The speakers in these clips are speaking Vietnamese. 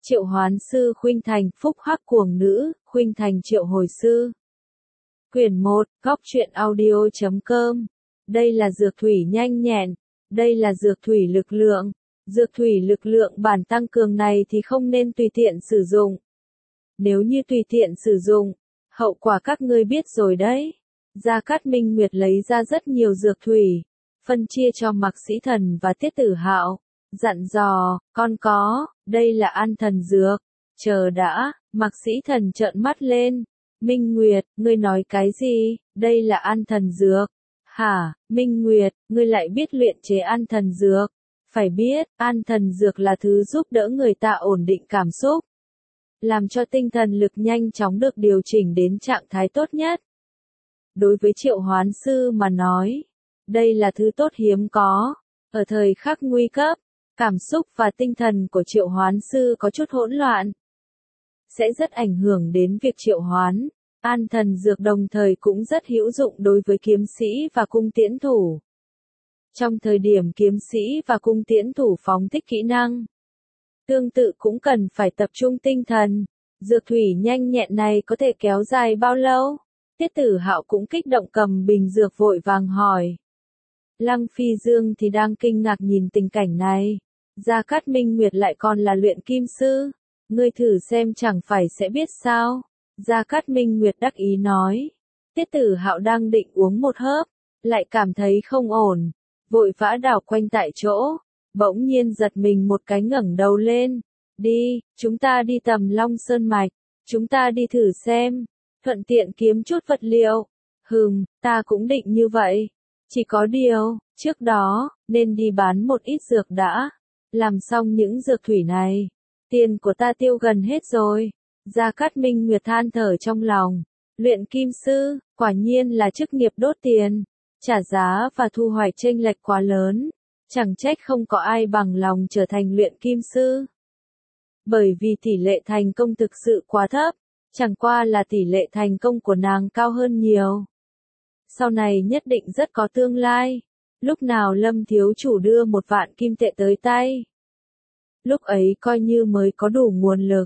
Triệu hoán sư khuynh thành, phúc hắc cuồng nữ, khuynh thành triệu hồi sư. Quyển 1, góc truyện audio.com. Đây là dược thủy nhanh nhẹn. Đây là dược thủy lực lượng. Dược thủy lực lượng bản tăng cường này thì không nên tùy tiện sử dụng. Nếu như tùy tiện sử dụng, hậu quả các ngươi biết rồi đấy. Gia Cát Minh Nguyệt lấy ra rất nhiều dược thủy, phân chia cho Mạc Sĩ Thần và Tiết Tử Hạo, dặn dò, con có, đây là an thần dược. Chờ đã, Mạc Sĩ Thần trợn mắt lên. Minh Nguyệt, ngươi nói cái gì, đây là an thần dược. Hả, Minh Nguyệt, ngươi lại biết luyện chế an thần dược. Phải biết, an thần dược là thứ giúp đỡ người ta ổn định cảm xúc, làm cho tinh thần lực nhanh chóng được điều chỉnh đến trạng thái tốt nhất. Đối với triệu hoán sư mà nói, đây là thứ tốt hiếm có. Ở thời khắc nguy cấp, cảm xúc và tinh thần của triệu hoán sư có chút hỗn loạn, sẽ rất ảnh hưởng đến việc triệu hoán. An thần dược đồng thời cũng rất hữu dụng đối với kiếm sĩ và cung tiễn thủ. Trong thời điểm kiếm sĩ và cung tiễn thủ phóng thích kỹ năng, tương tự cũng cần phải tập trung tinh thần. Dược thủy nhanh nhẹn này có thể kéo dài bao lâu? Tiết Tử Hạo cũng kích động cầm bình dược vội vàng hỏi. Lăng Phi Dương thì đang kinh ngạc nhìn tình cảnh này. Gia Cát Minh Nguyệt lại còn là luyện kim sư. Ngươi thử xem chẳng phải sẽ biết sao? Gia Cát Minh Nguyệt đắc ý nói. Tiết Tử Hạo đang định uống một hớp, lại cảm thấy không ổn, vội vã đảo quanh tại chỗ, bỗng nhiên giật mình một cái ngẩng đầu lên. Đi, chúng ta đi Tầm Long Sơn Mạch, chúng ta đi thử xem, thuận tiện kiếm chút vật liệu. Ta cũng định như vậy. Chỉ có điều, trước đó, nên đi bán một ít dược đã. Làm xong những dược thủy này, tiền của ta tiêu gần hết rồi. Gia Cát Minh Nguyệt than thở trong lòng. Luyện kim sư, quả nhiên là chức nghiệp đốt tiền. Trả giá và thu hoạch chênh lệch quá lớn. Chẳng trách không có ai bằng lòng trở thành luyện kim sư. Bởi vì tỷ lệ thành công thực sự quá thấp. Chẳng qua là tỷ lệ thành công của nàng cao hơn nhiều. Sau này nhất định rất có tương lai. Lúc nào Lâm thiếu chủ đưa 1 vạn kim tệ tới tay, lúc ấy coi như mới có đủ nguồn lực.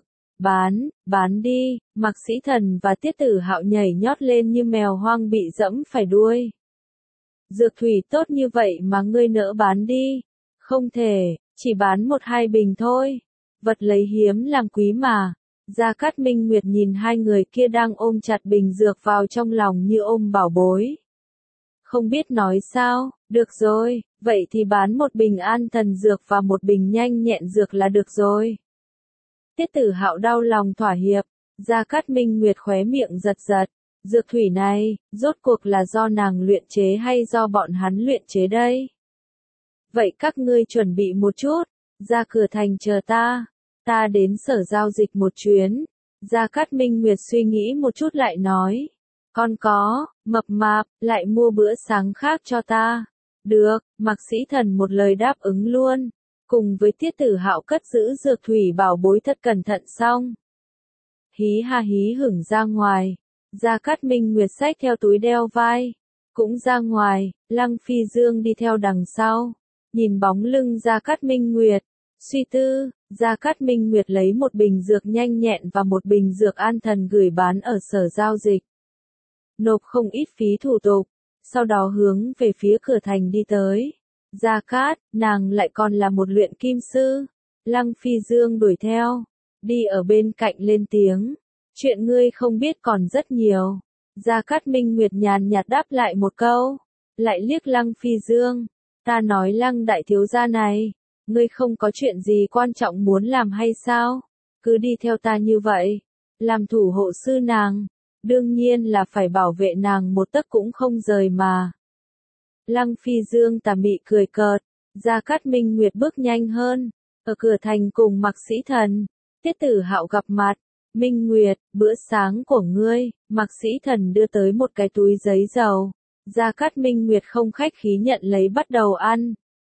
Bán đi. Mạc Sĩ Thần và Tiết Tử Hạo nhảy nhót lên như mèo hoang bị dẫm phải đuôi. Dược thủy tốt như vậy mà ngươi nỡ bán đi? Không thể, chỉ bán 1-2 bình thôi. Vật lấy hiếm làm quý mà. Gia Cát Minh Nguyệt nhìn hai người kia đang ôm chặt bình dược vào trong lòng như ôm bảo bối. Không biết nói sao, được rồi, vậy thì bán 1 bình an thần dược và 1 bình nhanh nhẹn dược là được rồi. Tiết Tử Hạo đau lòng thỏa hiệp. Gia Cát Minh Nguyệt khóe miệng giật giật. Dược thủy này, rốt cuộc là do nàng luyện chế hay do bọn hắn luyện chế đây? Vậy các ngươi chuẩn bị một chút, ra cửa thành chờ ta. Ta đến sở giao dịch một chuyến. Gia Cát Minh Nguyệt suy nghĩ một chút lại nói. Con có, mập mạp, lại mua bữa sáng khác cho ta. Được, Mạc Sĩ Thần một lời đáp ứng luôn. Cùng với Tiết Tử Hạo cất giữ dược thủy bảo bối thật cẩn thận xong. Hí ha hí hửng ra ngoài. Gia Cát Minh Nguyệt xách theo túi đeo vai. Cũng ra ngoài, Lăng Phi Dương đi theo đằng sau. Nhìn bóng lưng Gia Cát Minh Nguyệt. Suy tư, Gia Cát Minh Nguyệt lấy 1 bình dược nhanh nhẹn và 1 bình dược an thần gửi bán ở sở giao dịch. Nộp không ít phí thủ tục, sau đó hướng về phía cửa thành đi tới. Gia Cát, nàng lại còn là một luyện kim sư. Lăng Phi Dương đuổi theo, đi ở bên cạnh lên tiếng. Chuyện ngươi không biết còn rất nhiều. Gia Cát Minh Nguyệt nhàn nhạt đáp lại một câu, lại liếc Lăng Phi Dương. Ta nói Lăng đại thiếu gia này, ngươi không có chuyện gì quan trọng muốn làm hay sao? Cứ đi theo ta như vậy, làm thủ hộ sư nàng, đương nhiên là phải bảo vệ nàng một tấc cũng không rời mà. Lăng Phi Dương tà mị cười cợt. Gia Cát Minh Nguyệt bước nhanh hơn, ở cửa thành cùng Mạc Sĩ Thần, Tiết Tử Hạo gặp mặt. Minh Nguyệt, bữa sáng của ngươi. Mạc Sĩ Thần đưa tới một cái túi giấy dầu. Gia Cát Minh Nguyệt không khách khí nhận lấy bắt đầu ăn.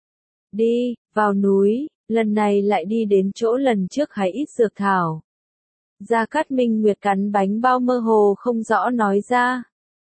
Đi, vào núi, lần này lại đi đến chỗ lần trước hái ít dược thảo. Gia Cát Minh Nguyệt cắn bánh bao mơ hồ không rõ nói ra.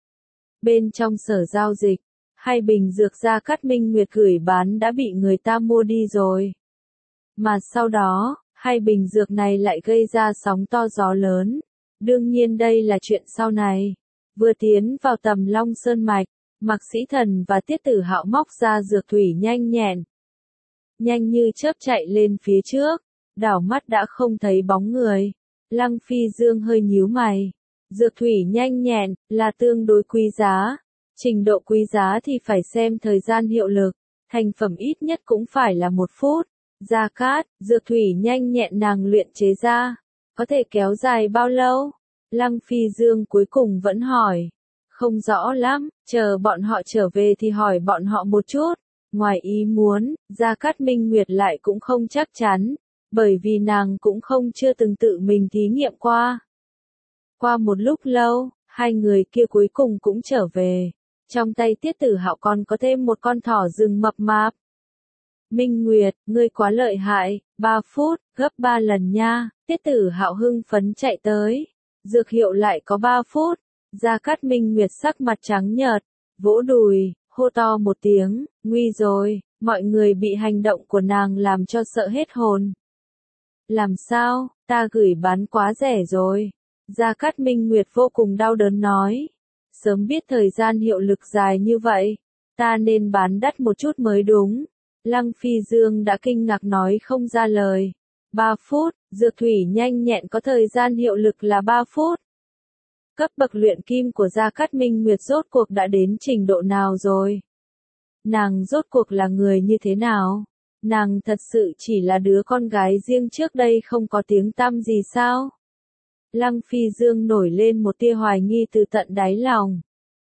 Bên trong sở giao dịch, 2 bình dược Gia Cát Minh Nguyệt gửi bán đã bị người ta mua đi rồi. Mà sau đó, Hai bình dược này lại gây ra sóng to gió lớn. Đương nhiên đây là chuyện sau này. Vừa tiến vào Tầm Long Sơn Mạch, Mạc Sĩ Thần và Tiết Tử Hạo móc ra dược thủy nhanh nhẹn. Nhanh như chớp chạy lên phía trước, đảo mắt đã không thấy bóng người. Lăng Phi Dương hơi nhíu mày. Dược thủy nhanh nhẹn, là tương đối quý giá. Trình độ quý giá thì phải xem thời gian hiệu lực. Thành phẩm ít nhất cũng phải là 1 phút. Gia Cát, dược thủy nhanh nhẹn nàng luyện chế ra. Có thể kéo dài bao lâu? Lăng Phi Dương cuối cùng vẫn hỏi. Không rõ lắm, chờ bọn họ trở về thì hỏi bọn họ một chút. Ngoài ý muốn, Gia Cát Minh Nguyệt lại cũng không chắc chắn. Bởi vì nàng cũng không chưa từng tự mình thí nghiệm qua. Qua một lúc lâu, hai người kia cuối cùng cũng trở về. Trong tay Tiết Tử Hạo còn có thêm một con thỏ rừng mập mạp. Minh Nguyệt, ngươi quá lợi hại, 3 phút, gấp 3 lần nha. Tiết Tử Hạo hưng phấn chạy tới. Dược hiệu lại có 3 phút. Gia Cát Minh Nguyệt sắc mặt trắng nhợt, vỗ đùi, hô to một tiếng, nguy rồi, mọi người bị hành động của nàng làm cho sợ hết hồn. Làm sao, ta gửi bán quá rẻ rồi. Gia Cát Minh Nguyệt vô cùng đau đớn nói. Sớm biết thời gian hiệu lực dài như vậy, ta nên bán đắt một chút mới đúng. Lăng Phi Dương đã kinh ngạc nói không ra lời. 3 phút, dược thủy nhanh nhẹn có thời gian hiệu lực là 3 phút. Cấp bậc luyện kim của Gia Cát Minh Nguyệt rốt cuộc đã đến trình độ nào rồi? Nàng rốt cuộc là người như thế nào? Nàng thật sự chỉ là đứa con gái riêng trước đây không có tiếng tăm gì sao? Lăng Phi Dương nổi lên một tia hoài nghi từ tận đáy lòng.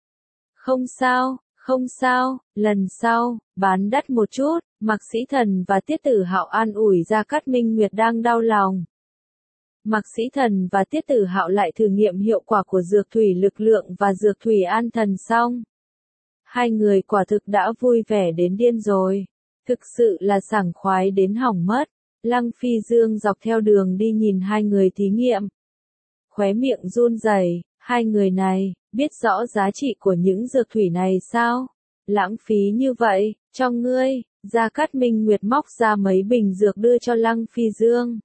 Không sao, lần sau, bán đắt một chút, Mạc Sĩ Thần và Tiết Tử Hạo an ủi Gia Cát Minh Nguyệt đang đau lòng. Mạc Sĩ Thần và Tiết Tử Hạo lại thử nghiệm hiệu quả của dược thủy lực lượng và dược thủy an thần xong. Hai người quả thực đã vui vẻ đến điên rồi. Thực sự là sảng khoái đến hỏng mất. Lăng Phi Dương dọc theo đường đi nhìn hai người thí nghiệm. Khóe miệng run rẩy, hai người này, biết rõ giá trị của những dược thủy này sao? Lãng phí như vậy, cho ngươi, Gia Cát Minh Nguyệt móc ra mấy bình dược đưa cho Lăng Phi Dương.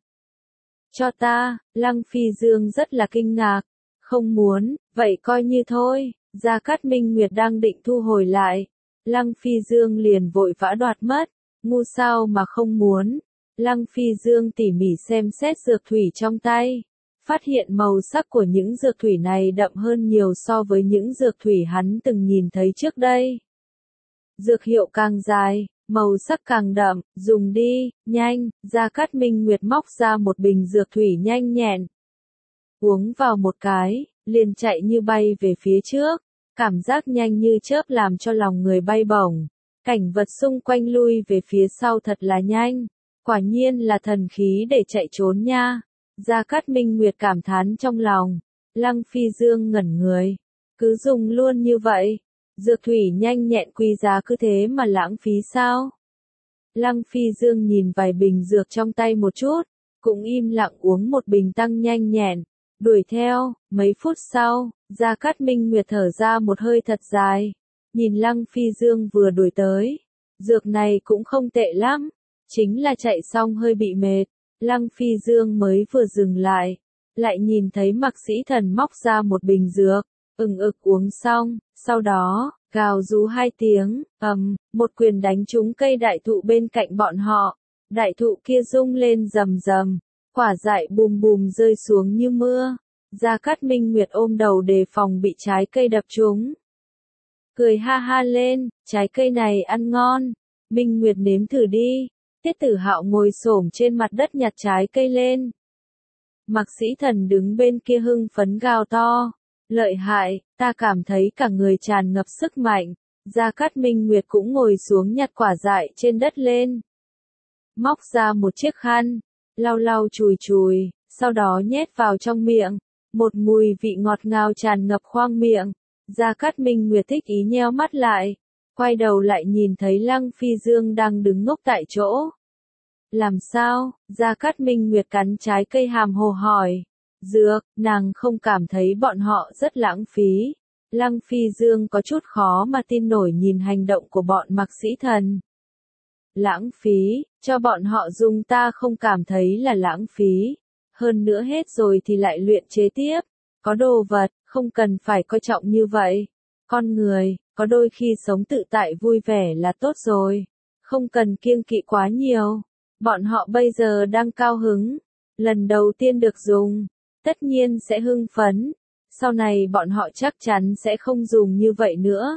Cho ta, Lăng Phi Dương rất là kinh ngạc. Không muốn, vậy coi như thôi, Gia Cát Minh Nguyệt đang định thu hồi lại. Lăng Phi Dương liền vội vã đoạt mất, ngu sao mà không muốn. Lăng Phi Dương tỉ mỉ xem xét dược thủy trong tay. Phát hiện màu sắc của những dược thủy này đậm hơn nhiều so với những dược thủy hắn từng nhìn thấy trước đây. Dược hiệu càng dài, màu sắc càng đậm, dùng đi, nhanh, Gia Cát Minh Nguyệt móc ra một bình dược thủy nhanh nhẹn. Uống vào một cái, liền chạy như bay về phía trước, cảm giác nhanh như chớp làm cho lòng người bay bổng. Cảnh vật xung quanh lui về phía sau thật là nhanh, quả nhiên là thần khí để chạy trốn nha. Gia Cát Minh Nguyệt cảm thán trong lòng. Lăng Phi Dương ngẩn người. Cứ dùng luôn như vậy. Dược thủy nhanh nhẹn quý giá cứ thế mà lãng phí sao? Lăng Phi Dương nhìn vài bình dược trong tay một chút. Cũng im lặng uống một bình tăng nhanh nhẹn. Đuổi theo, mấy phút sau, Gia Cát Minh Nguyệt thở ra một hơi thật dài. Nhìn Lăng Phi Dương vừa đuổi tới. Dược này cũng không tệ lắm. Chính là chạy xong hơi bị mệt. Lăng Phi Dương mới vừa dừng lại nhìn thấy Mạc Sĩ Thần móc ra một bình dược, uống xong, sau đó, gào rú 2 tiếng, một quyền đánh trúng cây đại thụ bên cạnh bọn họ, đại thụ kia rung lên rầm rầm, quả dại bùm bùm rơi xuống như mưa, Gia Cát Minh Nguyệt ôm đầu đề phòng bị trái cây đập trúng. Cười ha ha lên, trái cây này ăn ngon, Minh Nguyệt nếm thử đi. Tiết Tử Hạo ngồi xổm trên mặt đất nhặt trái cây lên. Mạc Sĩ Thần đứng bên kia hưng phấn gào to. Lợi hại, ta cảm thấy cả người tràn ngập sức mạnh. Gia Cát Minh Nguyệt cũng ngồi xuống nhặt quả dại trên đất lên. Móc ra một chiếc khăn, lau lau chùi chùi, sau đó nhét vào trong miệng. Một mùi vị ngọt ngào tràn ngập khoang miệng. Gia Cát Minh Nguyệt thích ý nheo mắt lại. Quay đầu lại nhìn thấy Lăng Phi Dương đang đứng ngốc tại chỗ. Làm sao? Gia Cát Minh Nguyệt cắn trái cây hàm hồ hỏi. Dược, nàng không cảm thấy bọn họ rất lãng phí. Lăng Phi Dương có chút khó mà tin nổi nhìn hành động của bọn Mạc Sĩ Thần. Lãng phí, Cho bọn họ dùng ta không cảm thấy là lãng phí. Hơn nữa hết rồi thì lại luyện chế tiếp. Có đồ vật, không cần phải coi trọng như vậy. Con người, có đôi khi sống tự tại vui vẻ là tốt rồi. Không cần kiêng kỵ quá nhiều. Bọn họ bây giờ đang cao hứng. Lần đầu tiên được dùng. Tất nhiên sẽ hưng phấn. Sau này bọn họ chắc chắn sẽ không dùng như vậy nữa.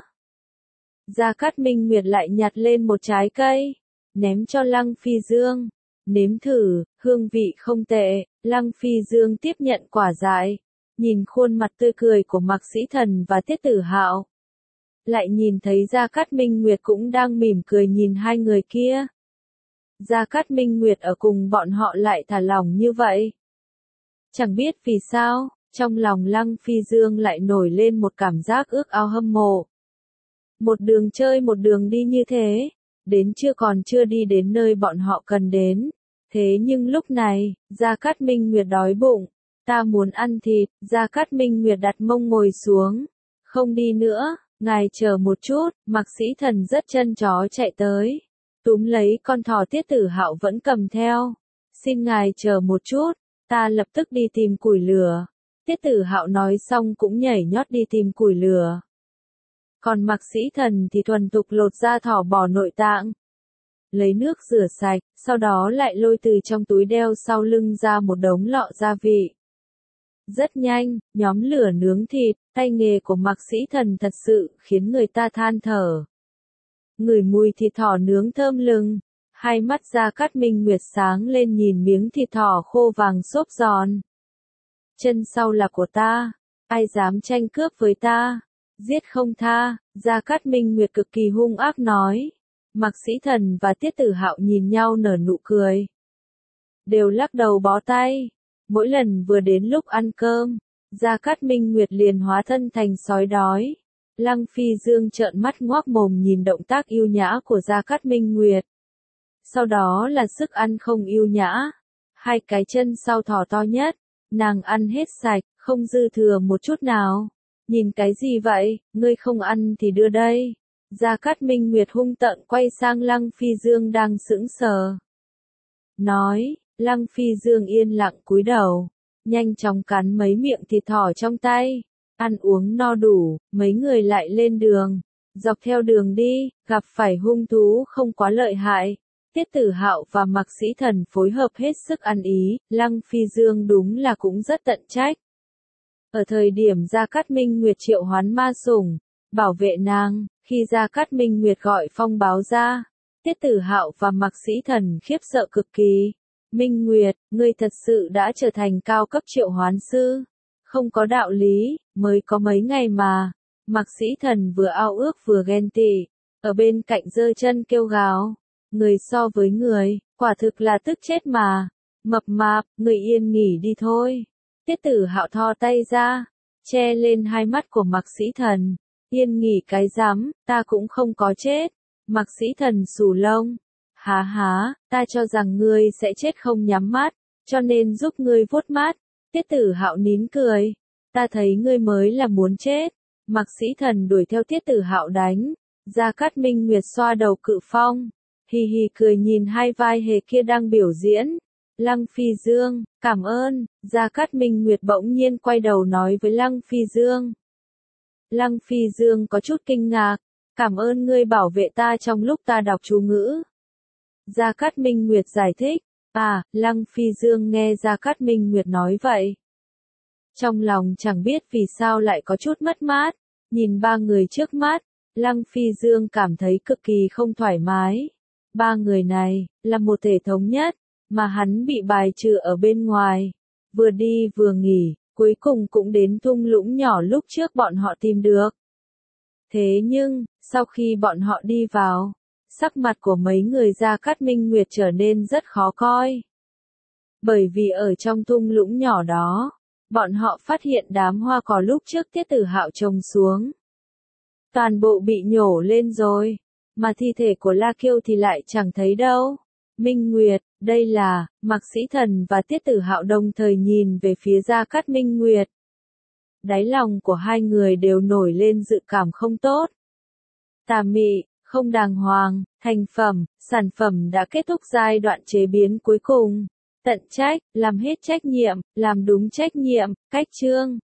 Gia Cát Minh Nguyệt lại nhặt lên một trái cây. Ném cho Lăng Phi Dương. Nếm thử, hương vị không tệ. Lăng Phi Dương tiếp nhận quả dại. Nhìn khuôn mặt tươi cười của Mạc Sĩ Thần và Tiết Tử Hạo. Lại nhìn thấy Gia Cát Minh Nguyệt cũng đang mỉm cười nhìn hai người kia. Gia Cát Minh Nguyệt ở cùng bọn họ lại thả lỏng như vậy. Chẳng biết vì sao, trong lòng Lăng Phi Dương lại nổi lên một cảm giác ước ao hâm mộ. Một đường chơi một đường đi như thế, đến chưa đi đến nơi bọn họ cần đến. Thế nhưng lúc này, Gia Cát Minh Nguyệt đói bụng, ta muốn ăn thịt, Gia Cát Minh Nguyệt đặt mông ngồi xuống. Không đi nữa, ngài chờ một chút, Mạc Sĩ Thần rất chân chó chạy tới. Túm lấy con thỏ Tiết Tử Hạo vẫn cầm theo. Xin ngài chờ một chút, ta lập tức đi tìm củi lửa. Tiết Tử Hạo nói xong cũng nhảy nhót đi tìm củi lửa. Còn Mạc Sĩ Thần thì thuần thục lột da thỏ bỏ nội tạng. Lấy nước rửa sạch, sau đó lại lôi từ trong túi đeo sau lưng ra một đống lọ gia vị. Rất nhanh, nhóm lửa nướng thịt, tay nghề của Mạc Sĩ Thần thật sự khiến người ta than thở. Ngửi mùi thịt thỏ nướng thơm lừng, hai mắt Gia Cát Minh Nguyệt sáng lên nhìn miếng thịt thỏ khô vàng xốp giòn. Chân sau là của ta, ai dám tranh cướp với ta, giết không tha, Gia Cát Minh Nguyệt cực kỳ hung ác nói. Mạc Sĩ Thần và Tiết Tử Hạo nhìn nhau nở nụ cười. Đều lắc đầu bó tay. Mỗi lần vừa đến lúc ăn cơm, Gia Cát Minh Nguyệt liền hóa thân thành sói đói. Lăng Phi Dương trợn mắt ngoác mồm nhìn động tác yêu nhã của Gia Cát Minh Nguyệt. Sau đó là sức ăn không yêu nhã. Hai cái chân sau thỏ to nhất, nàng ăn hết sạch, không dư thừa một chút nào. Nhìn cái gì vậy, ngươi không ăn thì đưa đây. Gia Cát Minh Nguyệt hung tợn quay sang Lăng Phi Dương đang sững sờ. Nói, Lăng Phi Dương yên lặng cúi đầu, nhanh chóng cắn mấy miệng thịt thỏ trong tay. Ăn uống no đủ, mấy người lại lên đường. Dọc theo đường đi, gặp phải hung thú không quá lợi hại. Tiết Tử Hạo và Mạc Sĩ Thần phối hợp hết sức ăn ý, Lăng Phi Dương đúng là cũng rất tận trách. Ở thời điểm Gia Cát Minh Nguyệt triệu hoán ma sủng, bảo vệ nàng, khi Gia Cát Minh Nguyệt gọi phong báo ra, Tiết Tử Hạo và Mạc Sĩ Thần khiếp sợ cực kỳ. Minh Nguyệt, ngươi thật sự đã trở thành cao cấp triệu hoán sư. Không có đạo lý, mới có mấy ngày mà. Mạc Sĩ Thần vừa ao ước vừa ghen tị, ở bên cạnh giơ chân kêu gào. Người so với người, quả thực là tức chết mà. Mập mạp, người yên nghỉ đi thôi. Tiết Tử Hạo thò tay ra, che lên hai mắt của Mạc Sĩ Thần. Yên nghỉ cái rắm, ta cũng không có chết. Mạc Sĩ Thần xù lông. Há há, ta cho rằng ngươi sẽ chết không nhắm mắt, cho nên giúp ngươi vuốt mắt. Tiết Tử Hạo nín cười. Ta thấy ngươi mới là muốn chết. Mạc Sĩ Thần đuổi theo Tiết Tử Hạo đánh. Gia Cát Minh Nguyệt xoa đầu cự phong. Hì hì cười nhìn hai vai hề kia đang biểu diễn. Lăng Phi Dương, cảm ơn. Gia Cát Minh Nguyệt bỗng nhiên quay đầu nói với Lăng Phi Dương. Lăng Phi Dương có chút kinh ngạc. Cảm ơn ngươi bảo vệ ta trong lúc ta đọc chú ngữ. Gia Cát Minh Nguyệt giải thích. À, Lăng Phi Dương nghe Gia Cát Minh Nguyệt nói vậy. Trong lòng chẳng biết vì sao lại có chút mất mát. Nhìn ba người trước mắt, Lăng Phi Dương cảm thấy cực kỳ không thoải mái. Ba người này, là một thể thống nhất, mà hắn bị bài trừ ở bên ngoài. Vừa đi vừa nghỉ, cuối cùng cũng đến thung lũng nhỏ lúc trước bọn họ tìm được. Thế nhưng, sau khi bọn họ đi vào, sắc mặt của mấy người Gia Cát Minh Nguyệt trở nên rất khó coi. Bởi vì ở trong thung lũng nhỏ đó, bọn họ phát hiện đám hoa cỏ lúc trước Tiết Tử Hạo trồng xuống. Toàn bộ bị nhổ lên rồi, mà thi thể của La Kiêu thì lại chẳng thấy đâu. Minh Nguyệt, đây là, Mạc Sĩ Thần và Tiết Tử Hạo đồng thời nhìn về phía Gia Cát Minh Nguyệt. Đáy lòng của hai người đều nổi lên dự cảm không tốt. Tà mị, không đàng hoàng, Thành phẩm, sản phẩm đã kết thúc giai đoạn chế biến cuối cùng. Tận trách, làm hết trách nhiệm, làm đúng trách nhiệm, cách chương.